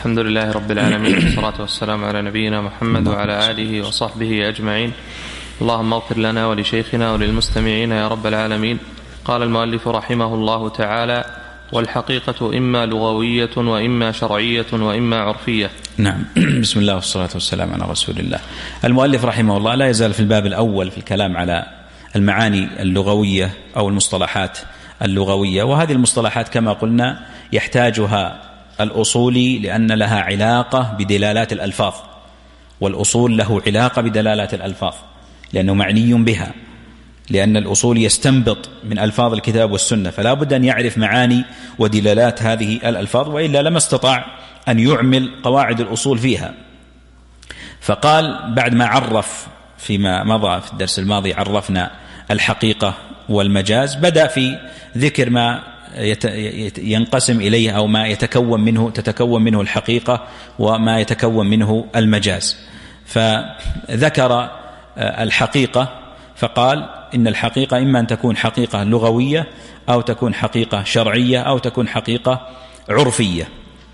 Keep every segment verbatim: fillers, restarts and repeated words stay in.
الحمد لله رب العالمين، والصلاة والسلام على نبينا محمد وعلى آله وصحبه أجمعين. اللهم اغفر لنا ولشيخنا وللمستمعين يا رب العالمين. قال المؤلف رحمه الله تعالى: والحقيقة إما لغوية وإما شرعية وإما عرفية. نعم. بسم الله والصلاة والسلام على رسول الله. المؤلف رحمه الله لا يزال في الباب الأول في الكلام على المعاني اللغوية أو المصطلحات اللغوية، وهذه المصطلحات كما قلنا يحتاجها الأصولي لأن لها علاقة بدلالات الألفاظ، والأصول له علاقة بدلالات الألفاظ لأنه معني بها، لأن الأصول يستنبط من ألفاظ الكتاب والسنة، فلا بد أن يعرف معاني ودلالات هذه الألفاظ، وإلا لما استطاع أن يعمل قواعد الأصول فيها. فقال بعد ما عرف فيما مضى في الدرس الماضي عرفنا الحقيقة والمجاز، بدأ في ذكر ما ينقسم إليه أو ما يتكون منه تتكون منه الحقيقة وما يتكون منه المجاز. فذكر الحقيقة فقال إن الحقيقة إما أن تكون حقيقة لغوية أو تكون حقيقة شرعية أو تكون حقيقة عرفية.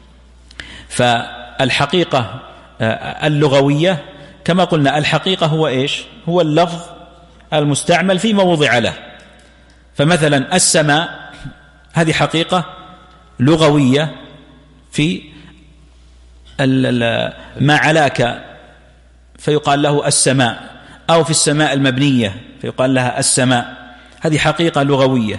فالحقيقة اللغوية كما قلنا الحقيقة هو إيش؟ هو اللفظ المستعمل فيما وضع له. فمثلا السماء هذه حقيقة لغوية في ما علاك فيقال له السماء، أو في السماء المبنية فيقال لها السماء، هذه حقيقة لغوية.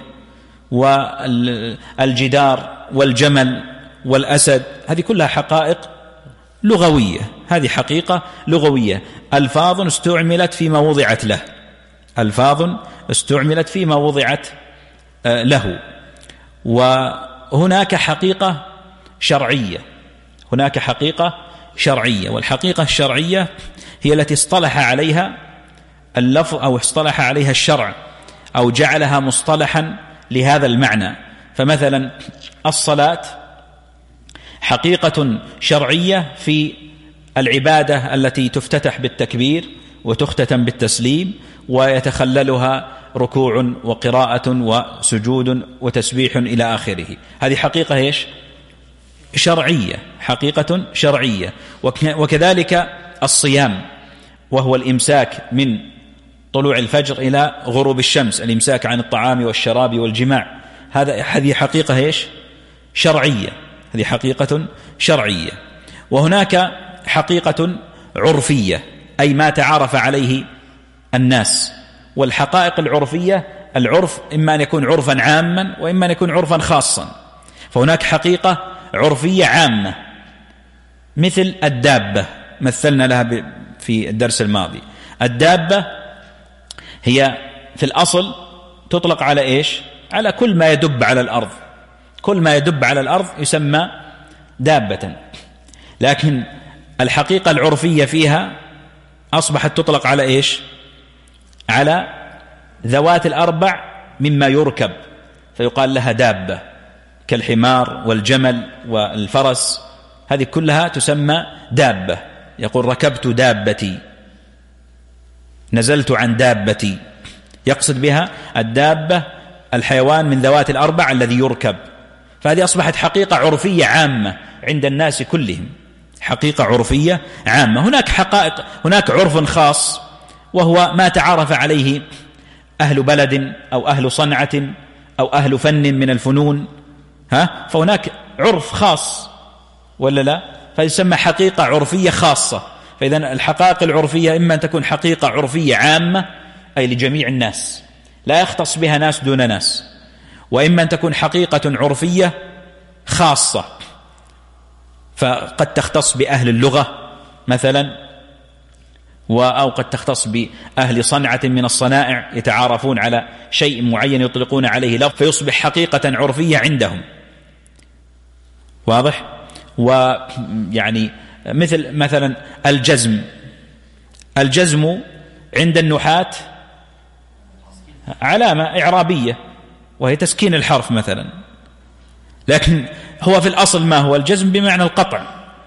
والجدار والجمل والأسد هذه كلها حقائق لغوية، هذه حقيقة لغوية، ألفاظ استعملت فيما وضعت له، ألفاظ استعملت فيما وضعت له. وهناك حقيقة شرعية، هناك حقيقة شرعية، والحقيقة الشرعية هي التي اصطلح عليها اللفظ أو اصطلح عليها الشرع أو جعلها مصطلحا لهذا المعنى. فمثلا الصلاة حقيقة شرعية في العبادة التي تفتتح بالتكبير وتختتم بالتسليم ويتخللها ركوع وقراءة وسجود وتسبيح إلى آخره، هذه حقيقة إيش؟ شرعية، حقيقة شرعية. وكذلك الصيام وهو الإمساك من طلوع الفجر إلى غروب الشمس، الإمساك عن الطعام والشراب والجماع، هذا هذه حقيقة إيش؟ شرعية، هذه حقيقة شرعية. وهناك حقيقة عرفية أي ما تعارف عليه الناس. والحقائق العرفية العرف إما أن يكون عرفا عاما وإما أن يكون عرفا خاصا. فهناك حقيقة عرفية عامة مثل الدابة، مثلنا لها في الدرس الماضي. الدابة هي في الأصل تطلق على إيش؟ على كل ما يدب على الأرض، كل ما يدب على الأرض يسمى دابة. لكن الحقيقة العرفية فيها أصبحت تطلق على إيش؟ على ذوات الأربع مما يركب، فيقال لها دابة، كالحمار والجمل والفرس، هذه كلها تسمى دابة. يقول ركبت دابتي، نزلت عن دابتي، يقصد بها الدابة الحيوان من ذوات الأربع الذي يركب. فهذه أصبحت حقيقة عرفية عامة عند الناس كلهم، حقيقة عرفية عامة. هناك حقائق، هناك عرف خاص وهو ما تعارف عليه أهل بلد أو أهل صنعة أو أهل فن من الفنون، ها؟ فهناك عرف خاص ولا لا؟ فيسمى حقيقة عرفية خاصة. فإذا الحقائق العرفية إما أن تكون حقيقة عرفية عامة أي لجميع الناس لا يختص بها ناس دون ناس، وإما أن تكون حقيقة عرفية خاصة، فقد تختص بأهل اللغة مثلا، أو قد تختص بأهل صنعة من الصنائع يتعارفون على شيء معين يطلقون عليه لفظ فيصبح حقيقة عرفية عندهم. واضح؟ ويعني مثل مثلا الجزم، الجزم عند النحاة علامة إعرابية وهي تسكين الحرف مثلا، لكن هو في الأصل ما هو؟ الجزم بمعنى القطع.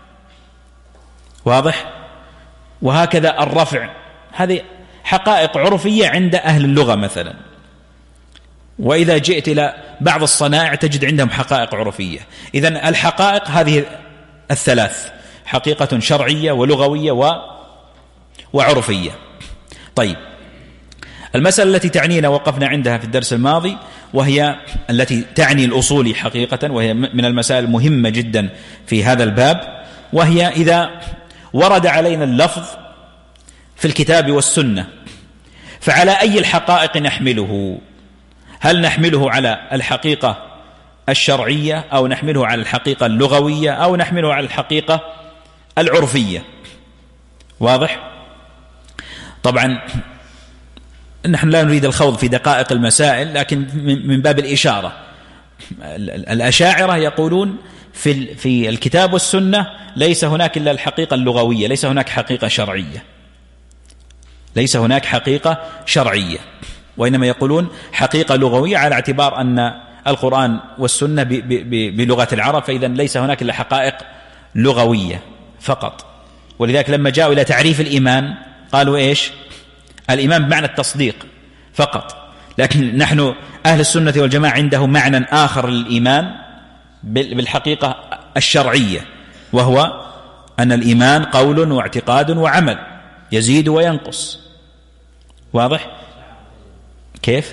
واضح؟ وهكذا الرفع، هذه حقائق عرفية عند أهل اللغة مثلا. وإذا جئت إلى بعض الصنائع تجد عندهم حقائق عرفية. إذن الحقائق هذه الثلاث: حقيقة شرعية ولغوية و... وعرفية. طيب، المسألة التي تعنينا وقفنا عندها في الدرس الماضي، وهي التي تعني الأصول حقيقة، وهي من المسائل المهمة جدا في هذا الباب، وهي إذا ورد علينا اللفظ في الكتاب والسنة فعلى أي الحقائق نحمله؟ هل نحمله على الحقيقة الشرعية، أو نحمله على الحقيقة اللغوية، أو نحمله على الحقيقة العرفية؟ واضح؟ طبعا نحن لا نريد الخوض في دقائق المسائل، لكن من باب الإشارة. الأشاعرة يقولون في في الكتاب والسنة ليس هناك إلا الحقيقة اللغوية، ليس هناك حقيقة شرعية، ليس هناك حقيقة شرعية، وإنما يقولون حقيقة لغوية على اعتبار أن القرآن والسنة بلغة العرب، فإذا ليس هناك إلا حقائق لغوية فقط. ولذلك لما جاءوا إلى تعريف الإيمان قالوا إيش؟ الإيمان بمعنى التصديق فقط. لكن نحن أهل السنة والجماعة عنده معنى آخر للإيمان بالحقيقة الشرعية، وهو أن الإيمان قول واعتقاد وعمل يزيد وينقص. واضح؟ كيف؟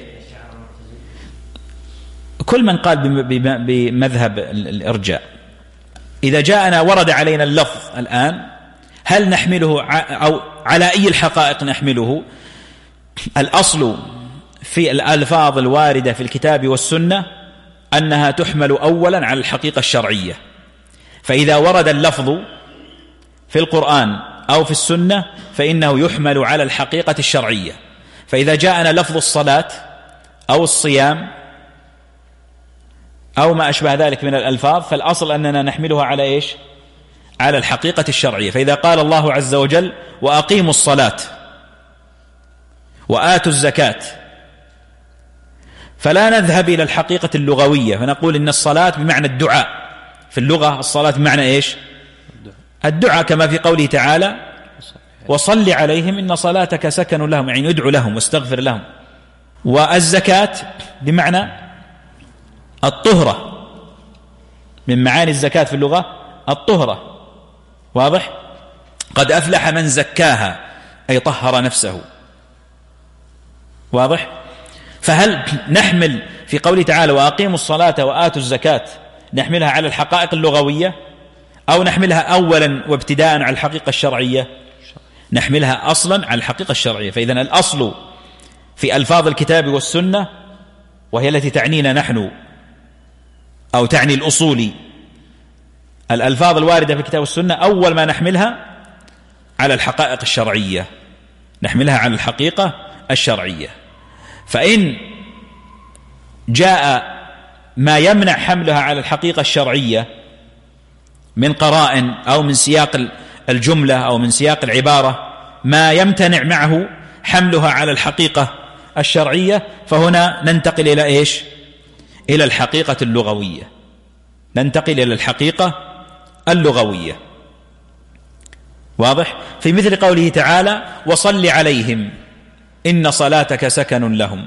كل من قال بمذهب الإرجاء. إذا جاءنا ورد علينا اللفظ الآن، هل نحمله أو على أي الحقائق نحمله؟ الأصل في الألفاظ الواردة في الكتاب والسنة أنها تحمل أولا على الحقيقة الشرعية. فإذا ورد اللفظ في القرآن أو في السنة فإنه يحمل على الحقيقة الشرعية. فإذا جاءنا لفظ الصلاة أو الصيام أو ما أشبه ذلك من الألفاظ، فالأصل أننا نحملها على إيش؟ على الحقيقة الشرعية. فإذا قال الله عز وجل وأقيموا الصلاة وآتوا الزكاة، فلا نذهب إلى الحقيقة اللغوية فنقول إن الصلاة بمعنى الدعاء. في اللغة الصلاة بمعنى إيش؟ الدعاء، كما في قوله تعالى وصل عليهم إن صلاتك سكن لهم، يعني ادعو لهم واستغفر لهم. والزكاة بمعنى الطهرة، من معاني الزكاة في اللغة الطهرة. واضح؟ قد أفلح من زكاها، أي طهر نفسه. واضح؟ فهل نحمل في قوله تعالى وأقيموا الصلاة وآتوا الزكاة نحملها على الحقائق اللغوية، أو نحملها أولا وابتداء على الحقيقة الشرعية؟ نحملها أصلا على الحقيقة الشرعية. فإذن الأصل في ألفاظ الكتاب والسنة، وهي التي تعنينا نحن أو تعني الأصول، الألفاظ الواردة في الكتاب والسنة أول ما نحملها على الحقائق الشرعية، نحملها على الحقيقة الشرعية. فإن جاء ما يمنع حملها على الحقيقة الشرعية من قرائن أو من سياق الجملة أو من سياق العبارة، ما يمتنع معه حملها على الحقيقة الشرعية، فهنا ننتقل إلى إيش؟ إلى الحقيقة اللغوية، ننتقل إلى الحقيقة اللغوية. واضح؟ في مثل قوله تعالى وصل عليهم إن صلاتك سكن لهم.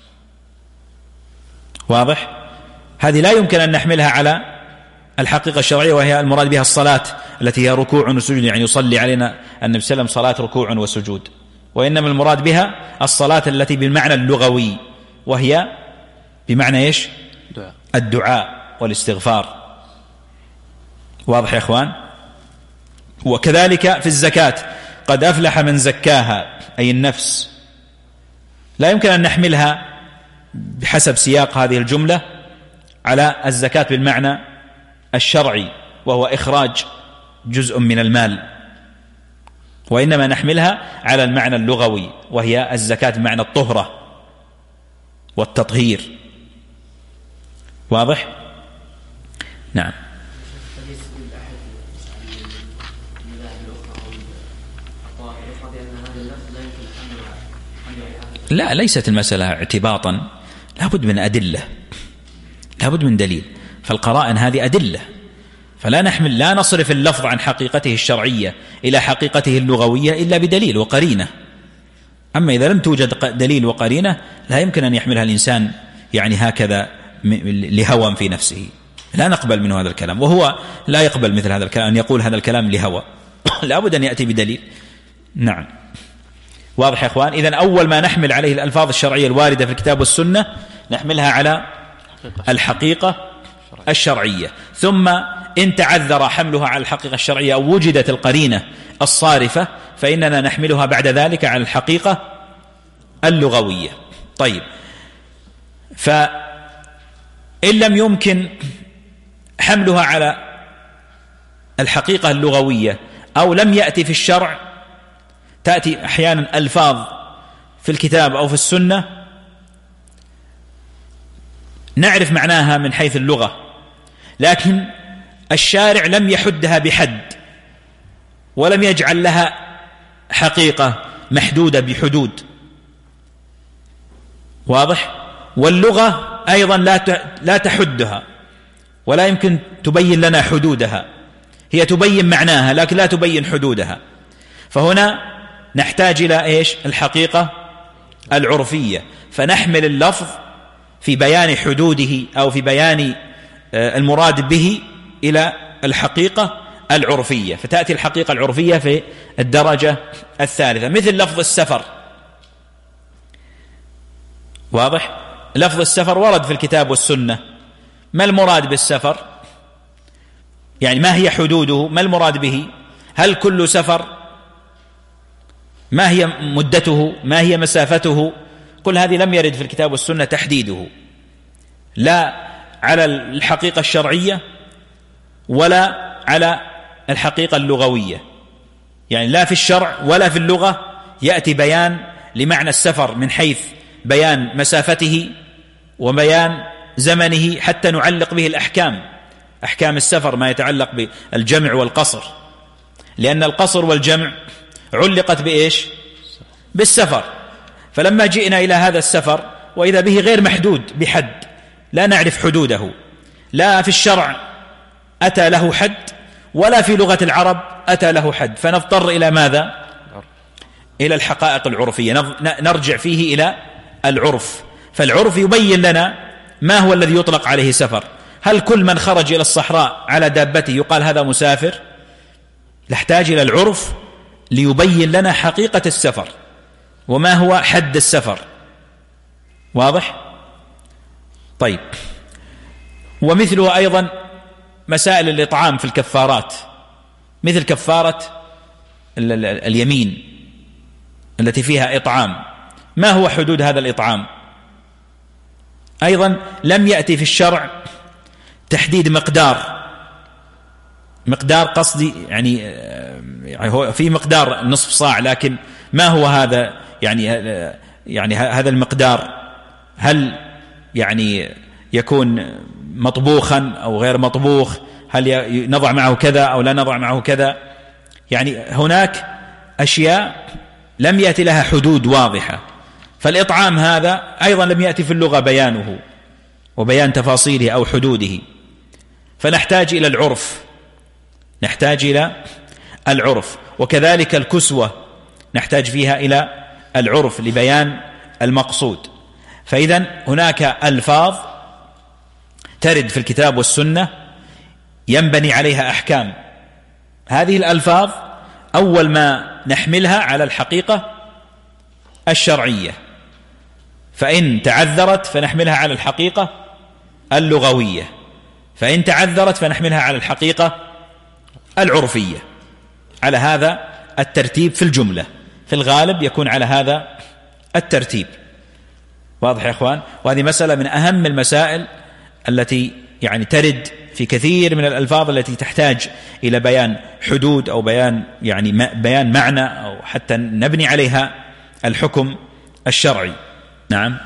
واضح؟ هذه لا يمكن أن نحملها على الحقيقة الشرعية، وهي المراد بها الصلاة التي هي ركوع وسجود، يعني يصلي علينا النبي صلى الله عليه وسلم صلاة ركوع وسجود. وإنما المراد بها الصلاة التي بالمعنى اللغوي، وهي بمعنى إيش؟ الدعاء والاستغفار. واضح يا إخوان؟ وكذلك في الزكاة قد أفلح من زكاها، أي النفس. لا يمكن أن نحملها بحسب سياق هذه الجملة على الزكاة بالمعنى الشرعي، وهو إخراج جزء من المال، وإنما نحملها على المعنى اللغوي، وهي الزكاة بمعنى الطهرة والتطهير. واضح؟ نعم. لا، ليست المسألة اعتباطا، لابد من أدلة، لابد من دليل. فالقرائن هذه أدلة، فلا نحمل لا نصرف اللفظ عن حقيقته الشرعية إلى حقيقته اللغوية إلا بدليل وقرينة. أما إذا لم توجد دليل وقرينة لا يمكن أن يحملها الإنسان يعني هكذا لهوى في نفسه. لا نقبل منه هذا الكلام، وهو لا يقبل مثل هذا الكلام، أن يقول هذا الكلام لهوى لا بد أن يأتي بدليل. نعم واضح يا إخوان. إذن أول ما نحمل عليه الألفاظ الشرعية الواردة في الكتاب والسنة نحملها على الحقيقة الشرعية، ثم إن تعذر حملها على الحقيقة الشرعية أو وجدت القرينة الصارفة فإننا نحملها بعد ذلك على الحقيقة اللغوية. طيب، فإن لم يمكن حملها على الحقيقة اللغوية أو لم يأتي في الشرع، تأتي أحيانا ألفاظ في الكتاب أو في السنة نعرف معناها من حيث اللغة، لكن الشارع لم يحدها بحد ولم يجعل لها حقيقة محدودة بحدود، واضح؟ واللغة أيضا لا تحدها ولا يمكن تبين لنا حدودها، هي تبين معناها لكن لا تبين حدودها. فهنا نحتاج إلى إيش؟ الحقيقة العرفية، فنحمل اللفظ في بيان حدوده أو في بيان المراد به إلى الحقيقة العرفية، فتأتي الحقيقة العرفية في الدرجة الثالثة. مثل لفظ السفر، واضح؟ لفظ السفر ورد في الكتاب والسنة، ما المراد بالسفر؟ يعني ما هي حدوده؟ ما المراد به؟ هل كل سفر؟ ما هي مدته؟ ما هي مسافته؟ كل هذه لم يرد في الكتاب والسنة تحديده، لا على الحقيقة الشرعية ولا على الحقيقة اللغوية، يعني لا في الشرع ولا في اللغة يأتي بيان لمعنى السفر من حيث بيان مسافته وبيان زمنه حتى نعلق به الأحكام، أحكام السفر ما يتعلق بالجمع والقصر، لأن القصر والجمع علقت بإيش؟ بالسفر. فلما جئنا إلى هذا السفر وإذا به غير محدود بحد، لا نعرف حدوده، لا في الشرع أتى له حد ولا في لغة العرب أتى له حد، فنضطر إلى ماذا؟ إلى الحقائق العرفية، نرجع فيه إلى العرف. فالعرف يبين لنا ما هو الذي يطلق عليه سفر. هل كل من خرج إلى الصحراء على دابته يقال هذا مسافر؟ نحتاج إلى العرف ليبين لنا حقيقة السفر وما هو حد السفر، واضح؟ طيب، ومثله أيضا مسائل الإطعام في الكفارات، مثل كفارة اليمين التي فيها إطعام، ما هو حدود هذا الإطعام؟ أيضا لم يأتي في الشرع تحديد مقدار، مقدار قصدي يعني هو في مقدار نصف صاع، لكن ما هو هذا يعني يعني هذا المقدار؟ هل يعني يكون مطبوخا أو غير مطبوخ؟ هل نضع معه كذا أو لا نضع معه كذا؟ يعني هناك أشياء لم يأتي لها حدود واضحة. فالإطعام هذا أيضا لم يأتي في اللغة بيانه وبيان تفاصيله أو حدوده، فنحتاج إلى العرف، نحتاج إلى العرف. وكذلك الكسوة نحتاج فيها إلى العرف لبيان المقصود. فإذن هناك ألفاظ ترد في الكتاب والسنة ينبني عليها أحكام، هذه الألفاظ أول ما نحملها على الحقيقة الشرعية، فإن تعذرت فنحملها على الحقيقة اللغوية، فإن تعذرت فنحملها على الحقيقة العرفية، على هذا الترتيب في الجملة، في الغالب يكون على هذا الترتيب. واضح يا أخوان؟ وهذه مسألة من أهم المسائل التي يعني ترد في كثير من الألفاظ التي تحتاج إلى بيان حدود أو بيان يعني بيان معنى أو حتى نبني عليها الحكم الشرعي. نعم.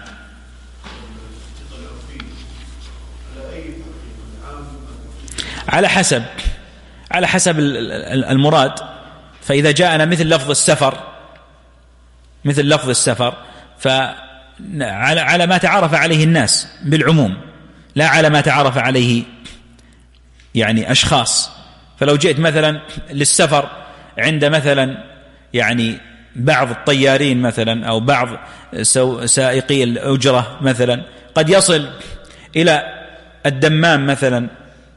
على حسب على حسب المراد. فإذا جاءنا مثل لفظ السفر مثل لفظ السفر فعلى على ما تعرف عليه الناس بالعموم، لا على ما تعرف عليه يعني أشخاص. فلو جئت مثلا للسفر عند مثلا يعني بعض الطيارين مثلا أو بعض سائقي الأجرة مثلا، قد يصل إلى الدمام مثلا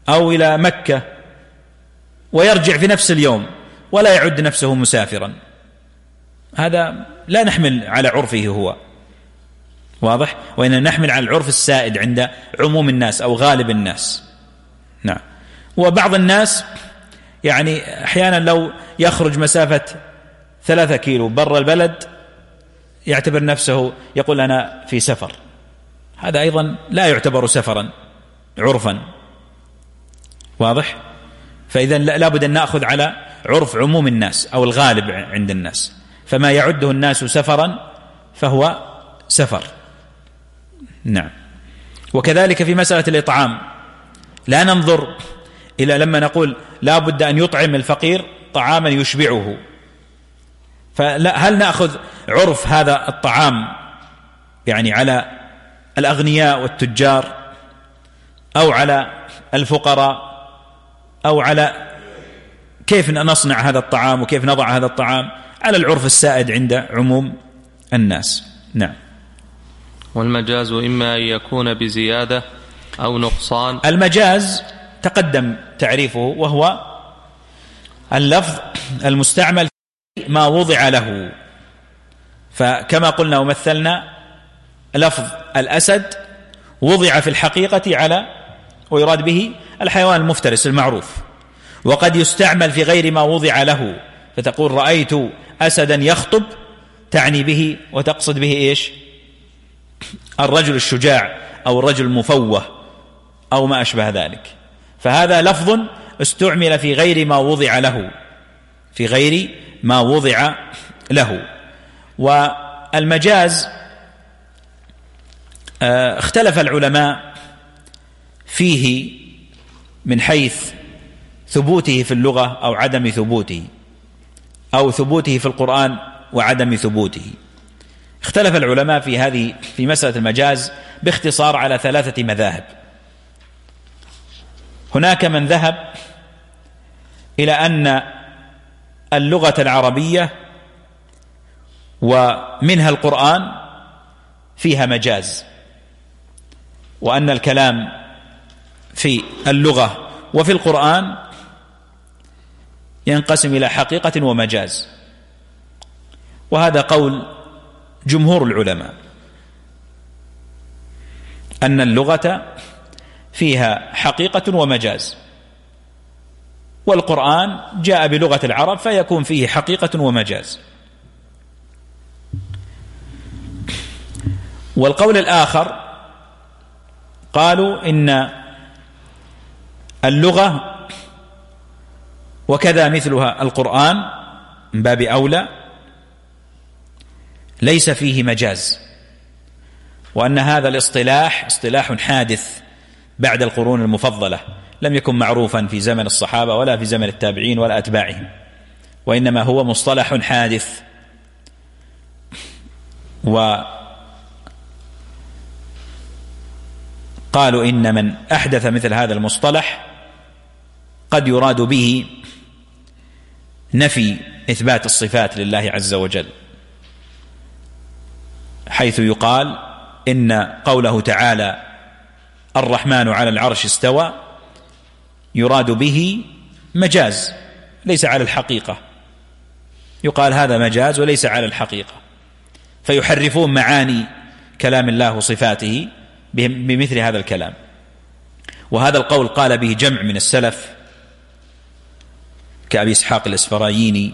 أو إلى مكة ويرجع في نفس اليوم ولا يعد نفسه مسافرا، هذا لا نحمل على عرفه هو، واضح؟ وإن نحمل على العرف السائد عند عموم الناس أو غالب الناس. نعم. وبعض الناس يعني أحيانا لو يخرج مسافة ثلاثة كيلو برا البلد يعتبر نفسه يقول أنا في سفر، هذا أيضا لا يعتبر سفرا عرفا، واضح؟ فإذا لا بد أن نأخذ على عرف عموم الناس أو الغالب عند الناس، فما يعده الناس سفرا فهو سفر. نعم. وكذلك في مسألة الإطعام لا ننظر إلى لما نقول لا بد أن يطعم الفقير طعاما يشبعه، فهل نأخذ عرف هذا الطعام يعني على الأغنياء والتجار أو على الفقراء أو على كيف نصنع هذا الطعام وكيف نضع هذا الطعام؟ على العرف السائد عند عموم الناس. نعم. والمجاز إما أن يكون بزيادة أو نقصان. المجاز تقدم تعريفه، وهو اللفظ المستعمل ما وضع له، فكما قلنا ومثلنا لفظ الأسد وضع في الحقيقة على ويراد به الحيوان المفترس المعروف، وقد يستعمل في غير ما وضع له، فتقول رأيت أسدا يخطب تعني به وتقصد به إيش؟ الرجل الشجاع أو الرجل المفوه أو ما أشبه ذلك، فهذا لفظ استعمل في غير ما وضع له، في غير ما وضع له. والمجاز اختلف العلماء فيه من حيث ثبوته في اللغة أو عدم ثبوته، أو ثبوته في القرآن وعدم ثبوته. اختلف العلماء في هذه في مسألة المجاز باختصار على ثلاثة مذاهب. هناك من ذهب إلى أن اللغة العربية ومنها القرآن فيها مجاز، وأن الكلام في اللغة وفي القرآن ينقسم إلى حقيقة ومجاز، وهذا قول جمهور العلماء، أن اللغة فيها حقيقة ومجاز، والقرآن جاء بلغة العرب فيكون فيه حقيقة ومجاز. والقول الآخر قالوا إن اللغة وكذا مثلها القرآن من باب أولى ليس فيه مجاز، وأن هذا الاصطلاح اصطلاح حادث بعد القرون المفضلة، لم يكن معروفا في زمن الصحابة ولا في زمن التابعين ولا أتباعهم، وإنما هو مصطلح حادث. وقالوا إن من أحدث مثل هذا المصطلح قد يراد به نفي إثبات الصفات لله عز وجل، حيث يقال إن قوله تعالى الرحمن على العرش استوى يراد به مجاز ليس على الحقيقة، يقال هذا مجاز وليس على الحقيقة، فيحرفون معاني كلام الله وصفاته بمثل هذا الكلام. وهذا القول قال به جمع من السلف كأبي إسحاق الإسفرايني،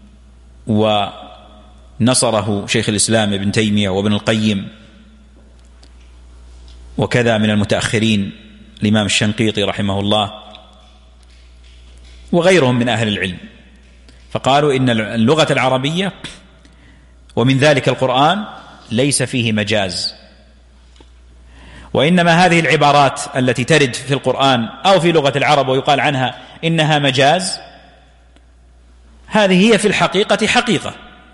ونصره شيخ الإسلام ابن تيمية وابن القيم، وكذا من المتأخرين الإمام الشنقيطي رحمه الله وغيرهم من أهل العلم، فقالوا إن اللغة العربية ومن ذلك القرآن ليس فيه مجاز، وإنما هذه العبارات التي ترد في القرآن أو في لغة العرب ويقال عنها إنها مجاز، هذه هي في الحقيقة حقيقة.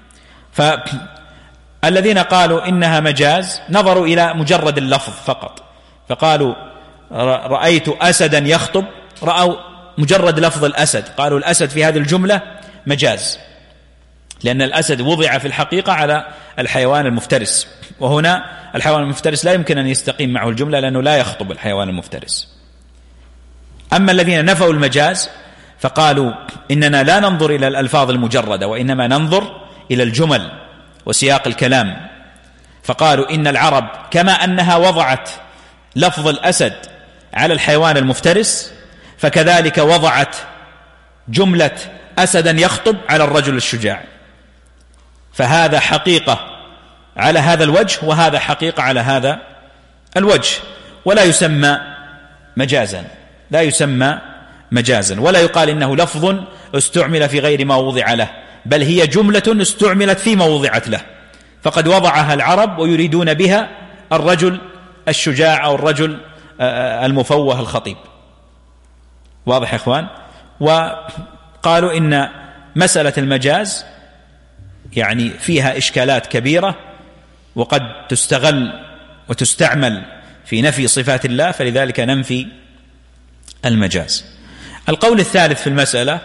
فالذين قالوا إنها مجاز نظروا إلى مجرد اللفظ فقط، فقالوا رأيت أسدا يخطب، رأوا مجرد لفظ الأسد، قالوا الأسد في هذه الجملة مجاز، لأن الأسد وضع في الحقيقة على الحيوان المفترس، وهنا الحيوان المفترس لا يمكن أن يستقيم معه الجملة لأنه لا يخطب الحيوان المفترس. أما الذين نفوا المجاز فقالوا إننا لا ننظر إلى الألفاظ المجردة وإنما ننظر إلى الجمل وسياق الكلام، فقالوا إن العرب كما أنها وضعت لفظ الأسد على الحيوان المفترس فكذلك وضعت جملة أسدا يخطب على الرجل الشجاع، فهذا حقيقة على هذا الوجه وهذا حقيقة على هذا الوجه، ولا يسمى مجازا، لا يسمى مجازا، ولا يقال إنه لفظ استعمل في غير ما وضع له، بل هي جملة استعملت فيما وضعت له، فقد وضعها العرب ويريدون بها الرجل الشجاع أو الرجل المفوه الخطيب. واضح يا إخوان؟ وقالوا إن مسألة المجاز يعني فيها إشكالات كبيرة وقد تستغل وتستعمل في نفي صفات الله، فلذلك ننفي المجاز. القول الثالث في المسألة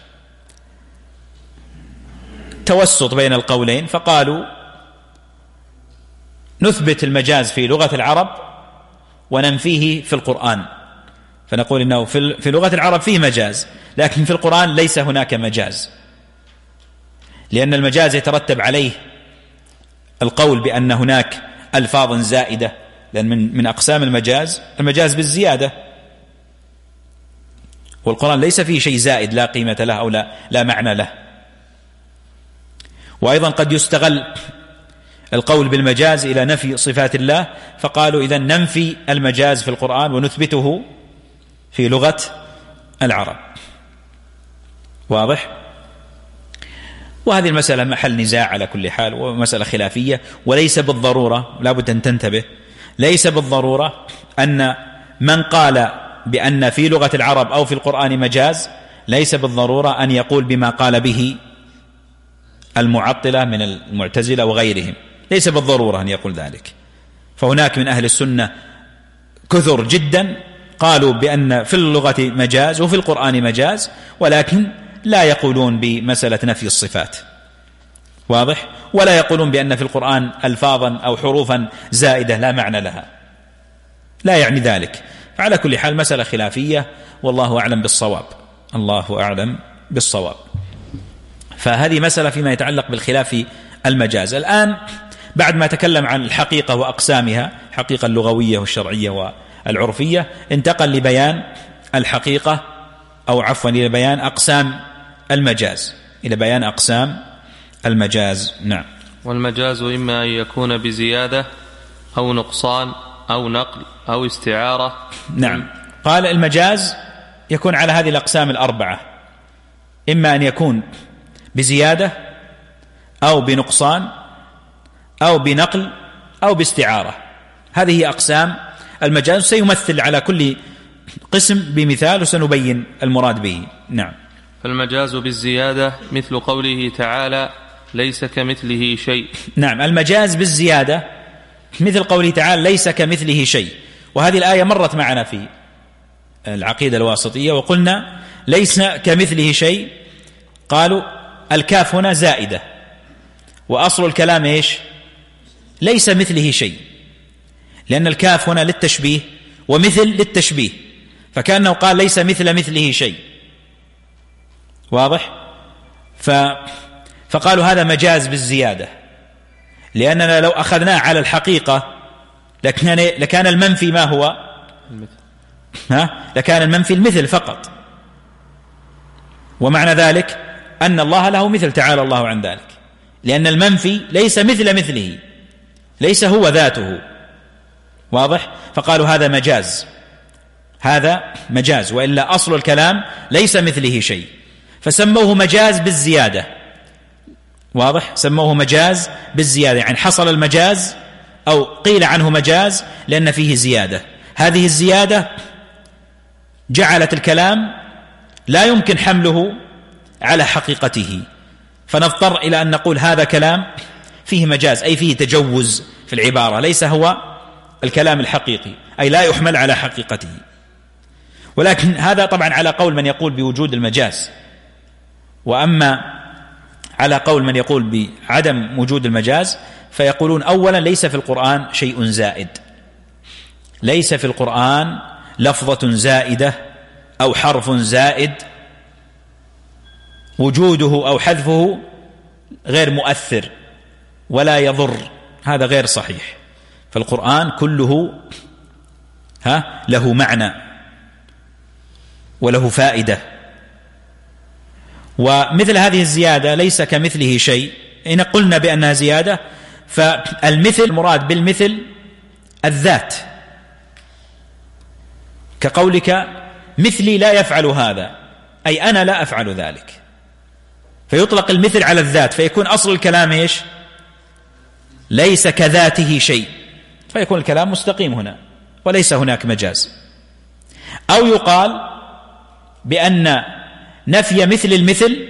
توسط بين القولين، فقالوا نثبت المجاز في لغة العرب وننفيه في القرآن، فنقول إنه في لغة العرب فيه مجاز لكن في القرآن ليس هناك مجاز، لأن المجاز يترتب عليه القول بأن هناك ألفاظ زائدة، لأن من, من أقسام المجاز المجاز بالزيادة، والقرآن ليس فيه شيء زائد لا قيمة له أو لا, لا معنى له. وأيضا قد يستغل القول بالمجاز إلى نفي صفات الله، فقالوا إذن ننفي المجاز في القرآن ونثبته في لغة العرب. واضح؟ وهذه المسألة محل نزاع على كل حال، ومسألة خلافية، وليس بالضرورة، لا بد أن تنتبه، ليس بالضرورة أن من قال بأن في لغة العرب أو في القرآن مجاز ليس بالضرورة أن يقول بما قال به المعطلة من المعتزلة وغيرهم، ليس بالضرورة أن يقول ذلك. فهناك من أهل السنة كثر جدا قالوا بأن في اللغة مجاز وفي القرآن مجاز، ولكن لا يقولون بمسألة نفي الصفات. واضح؟ ولا يقولون بأن في القرآن ألفاظا أو حروفا زائدة لا معنى لها، لا يعني ذلك. فعلى كل حال مسألة خلافية، والله أعلم بالصواب، الله أعلم بالصواب. فهذه مسألة فيما يتعلق بالخلاف في المجاز. الآن بعد ما تكلم عن الحقيقة وأقسامها، الحقيقة اللغوية والشرعية والعرفية، انتقل لبيان الحقيقة أو عفوا إلى بيان أقسام المجاز، إلى بيان أقسام المجاز. نعم. والمجاز إما أن يكون بزيادة أو نقصان أو نقل أو استعارة. نعم. قال المجاز يكون على هذه الأقسام الأربعة، إما أن يكون بزيادة أو بنقصان أو بنقل أو باستعارة. هذه هي أقسام المجاز، سيمثل على كل قسم بمثال وسنبين المراد به. نعم. فالمجاز بالزيادة مثل قوله تعالى ليس كمثله شيء. نعم، المجاز بالزيادة مثل قوله تعالى ليس كمثله شيء، وهذه الآية مرت معنا في العقيدة الواسطية وقلنا ليس كمثله شيء، قالوا الكاف هنا زائدة، وأصل الكلام إيش؟ ليس مثله شيء، لأن الكاف هنا للتشبيه ومثل للتشبيه، فكأنه قال ليس مثل مثله شيء. واضح؟ ف... فقالوا هذا مجاز بالزيادة، لأننا لو أخذناه على الحقيقة لكان, لكان المنفي ما هو؟ ها؟ لكان المنفي المثل فقط، ومعنى ذلك أن الله له مثل، تعالى الله عن ذلك، لأن المنفي ليس مثل مثله، ليس هو ذاته. واضح؟ فقالوا هذا مجاز، هذا مجاز، وإلا أصل الكلام ليس مثله شيء، فسموه مجاز بالزيادة. واضح؟ سموه مجاز بالزيادة، يعني حصل المجاز أو قيل عنه مجاز لأن فيه زيادة. هذه الزيادة جعلت الكلام لا يمكن حمله على حقيقته، فنضطر إلى أن نقول هذا كلام فيه مجاز، أي فيه تجوز في العبارة، ليس هو الكلام الحقيقي، أي لا يحمل على حقيقته. ولكن هذا طبعا على قول من يقول بوجود المجاز، وأما على قول من يقول بعدم وجود المجاز فيقولون أولا ليس في القرآن شيء زائد، ليس في القرآن لفظة زائدة أو حرف زائد وجوده أو حذفه غير مؤثر ولا يضر، هذا غير صحيح. فالقرآن كله ها له معنى وله فائدة، ومثل هذه الزيادة ليس كمثله شيء. إن قلنا بأنها زيادة فالمثل المراد بالمثل الذات، كقولك مثلي لا يفعل هذا، أي أنا لا أفعل ذلك، فيطلق المثل على الذات، فيكون أصل الكلام إيش؟ ليس كذاته شيء، فيكون الكلام مستقيم هنا وليس هناك مجاز. أو يقال بأن نفي مثل المثل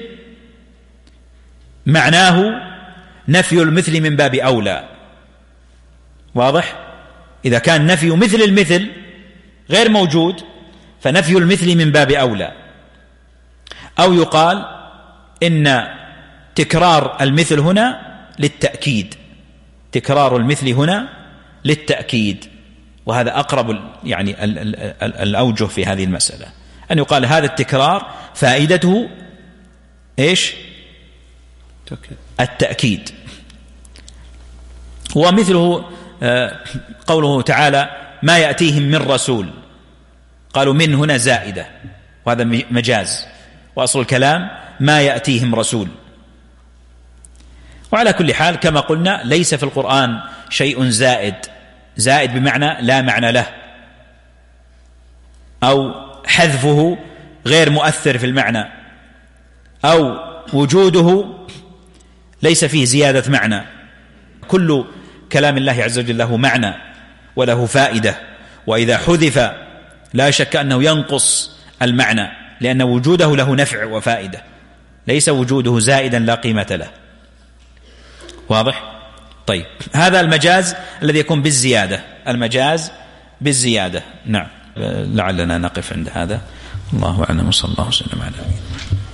معناه نفي المثل من باب أولى. واضح؟ إذا كان نفي مثل المثل غير موجود فنفي المثل من باب أولى. أو يقال إن تكرار المثل هنا للتأكيد، تكرار المثل هنا للتأكيد، وهذا أقرب يعني الأوجه في هذه المسألة، أن يقال هذا التكرار فائدته إيش؟ التأكيد. ومثله قوله تعالى ما يأتيهم من رسول، قالوا من هنا زائدة وهذا مجاز، وأصل الكلام ما يأتيهم رسول. وعلى كل حال كما قلنا ليس في القرآن شيء زائد، زائد بمعنى لا معنى له، أو حذفه غير مؤثر في المعنى، أو وجوده ليس فيه زيادة معنى. كل كلام الله عز وجل له معنى وله فائدة، وإذا حذف لا شك أنه ينقص المعنى، لأن وجوده له نفع وفائدة، ليس وجوده زائدا لا قيمة له. واضح؟ طيب، هذا المجاز الذي يكون بالزيادة، المجاز بالزيادة. نعم، لعلنا نقف عند هذا. الله أعلم، صلى الله وسلم على نبينا.